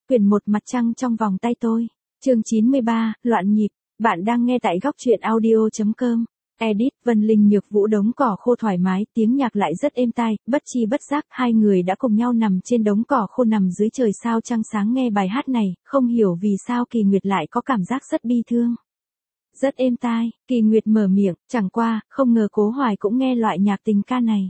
Quyển 1 Mặt trăng trong vòng tay tôi. Chương 93, Loạn nhịp. Bạn đang nghe tại góc truyện audio.com. Edit, Vân Linh Nhược Vũ đống cỏ khô thoải mái, tiếng nhạc lại rất êm tai, bất chi bất giác hai người đã cùng nhau nằm trên đống cỏ khô nằm dưới trời sao trăng sáng nghe bài hát này, không hiểu vì sao Kỳ Nguyệt lại có cảm giác rất bi thương. Rất êm tai, Kỳ Nguyệt mở miệng, chẳng qua, không ngờ Cố Hoài cũng nghe loại nhạc tình ca này.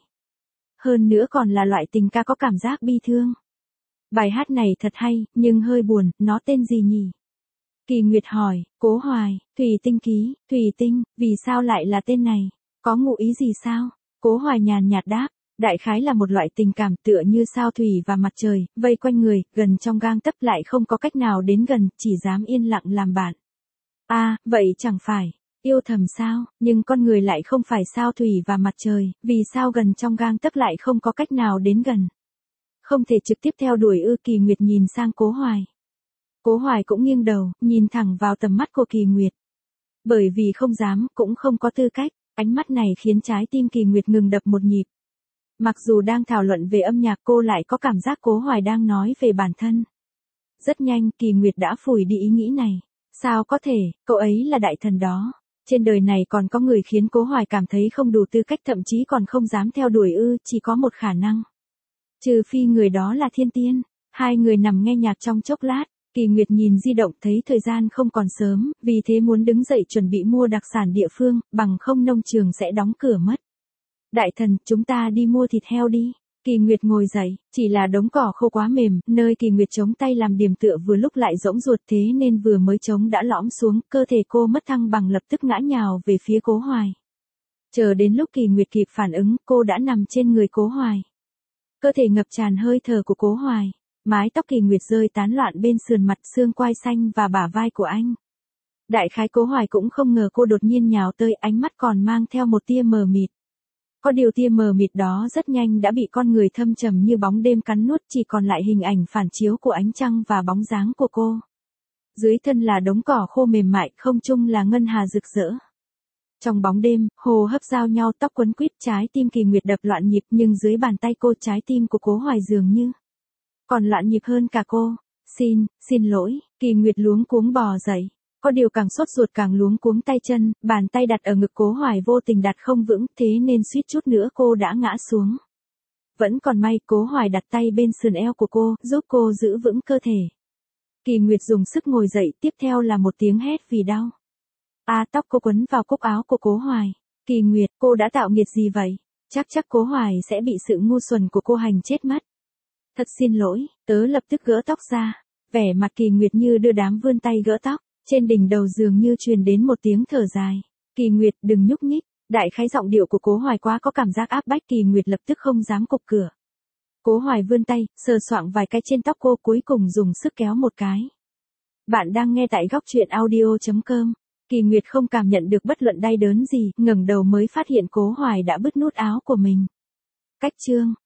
Hơn nữa còn là loại tình ca có cảm giác bi thương. Bài hát này thật hay, nhưng hơi buồn, nó tên gì nhỉ? Kỳ Nguyệt hỏi, Cố Hoài, Thủy Tinh ký, Thủy Tinh, vì sao lại là tên này? Có ngụ ý gì sao? Cố Hoài nhàn nhạt đáp, đại khái là một loại tình cảm tựa như sao thủy và mặt trời, vây quanh người, gần trong gang tấc lại không có cách nào đến gần, chỉ dám yên lặng làm bạn. À, vậy chẳng phải, yêu thầm sao, nhưng con người lại không phải sao thủy và mặt trời, vì sao gần trong gang tấc lại không có cách nào đến gần? Không thể trực tiếp theo đuổi ư? Kỳ Nguyệt nhìn sang Cố Hoài. Cố Hoài cũng nghiêng đầu, nhìn thẳng vào tầm mắt của Kỳ Nguyệt. Bởi vì không dám, cũng không có tư cách, ánh mắt này khiến trái tim Kỳ Nguyệt ngừng đập một nhịp. Mặc dù đang thảo luận về âm nhạc cô lại có cảm giác Cố Hoài đang nói về bản thân. Rất nhanh Kỳ Nguyệt đã phủi đi ý nghĩ này. Sao có thể, cậu ấy là đại thần đó. Trên đời này còn có người khiến Cố Hoài cảm thấy không đủ tư cách, thậm chí còn không dám theo đuổi ư? Chỉ có một khả năng. Trừ phi người đó là thiên tiên. Hai người nằm nghe nhạc trong chốc lát. Kỳ Nguyệt nhìn di động thấy thời gian không còn sớm, vì thế muốn đứng dậy chuẩn bị mua đặc sản địa phương, bằng không nông trường sẽ đóng cửa mất. Đại thần, chúng ta đi mua thịt heo đi. Kỳ Nguyệt ngồi dậy, chỉ là đống cỏ khô quá mềm, nơi Kỳ Nguyệt chống tay làm điểm tựa vừa lúc lại rỗng ruột, thế nên vừa mới chống đã lõm xuống, cơ thể cô mất thăng bằng lập tức ngã nhào về phía Cố Hoài. Chờ đến lúc Kỳ Nguyệt kịp phản ứng, cô đã nằm trên người Cố Hoài. Cơ thể ngập tràn hơi thở của Cố Hoài. Mái tóc Kỳ Nguyệt rơi tán loạn bên sườn mặt, xương quai xanh và bả vai của anh. Đại khái Cố Hoài cũng không ngờ cô đột nhiên nhào tới, ánh mắt còn mang theo một tia mờ mịt. Có điều tia mờ mịt đó rất nhanh đã bị con người thâm trầm như bóng đêm cắn nuốt, chỉ còn lại hình ảnh phản chiếu của ánh trăng và bóng dáng của cô. Dưới thân là đống cỏ khô mềm mại, không trung là ngân hà rực rỡ. Trong bóng đêm, hô hấp giao nhau, tóc quấn quýt, trái tim Kỳ Nguyệt đập loạn nhịp, nhưng dưới bàn tay cô trái tim của Cố Hoài dường như còn loạn nhịp hơn cả cô. Xin lỗi, Kỳ Nguyệt luống cuống bò dậy. Có điều càng sốt ruột càng luống cuống tay chân, bàn tay đặt ở ngực Cố Hoài vô tình đặt không vững, thế nên suýt chút nữa cô đã ngã xuống. Vẫn còn may Cố Hoài đặt tay bên sườn eo của cô, giúp cô giữ vững cơ thể. Kỳ Nguyệt dùng sức ngồi dậy, tiếp theo là một tiếng hét vì đau. Tóc cô quấn vào cúc áo của Cố Hoài. Kỳ Nguyệt, cô đã tạo nghiệt gì vậy? Chắc Cố Hoài sẽ bị sự ngu xuẩn của cô hành chết mất. Thật xin lỗi, tớ lập tức gỡ tóc ra. Vẻ mặt Kỳ Nguyệt như đưa đám vươn tay gỡ tóc, trên đỉnh đầu dường như truyền đến một tiếng thở dài. Kỳ Nguyệt, đừng nhúc nhích. Đại khái giọng điệu của Cố Hoài quá có cảm giác áp bách, Kỳ Nguyệt lập tức không dám cụp cửa. Cố Hoài vươn tay, sờ soạng vài cái trên tóc cô, cuối cùng dùng sức kéo một cái. Bạn đang nghe tại góc truyện audio.com. Kỳ Nguyệt không cảm nhận được bất luận đau đớn gì, ngẩng đầu mới phát hiện Cố Hoài đã bứt nút áo của mình. Cách chương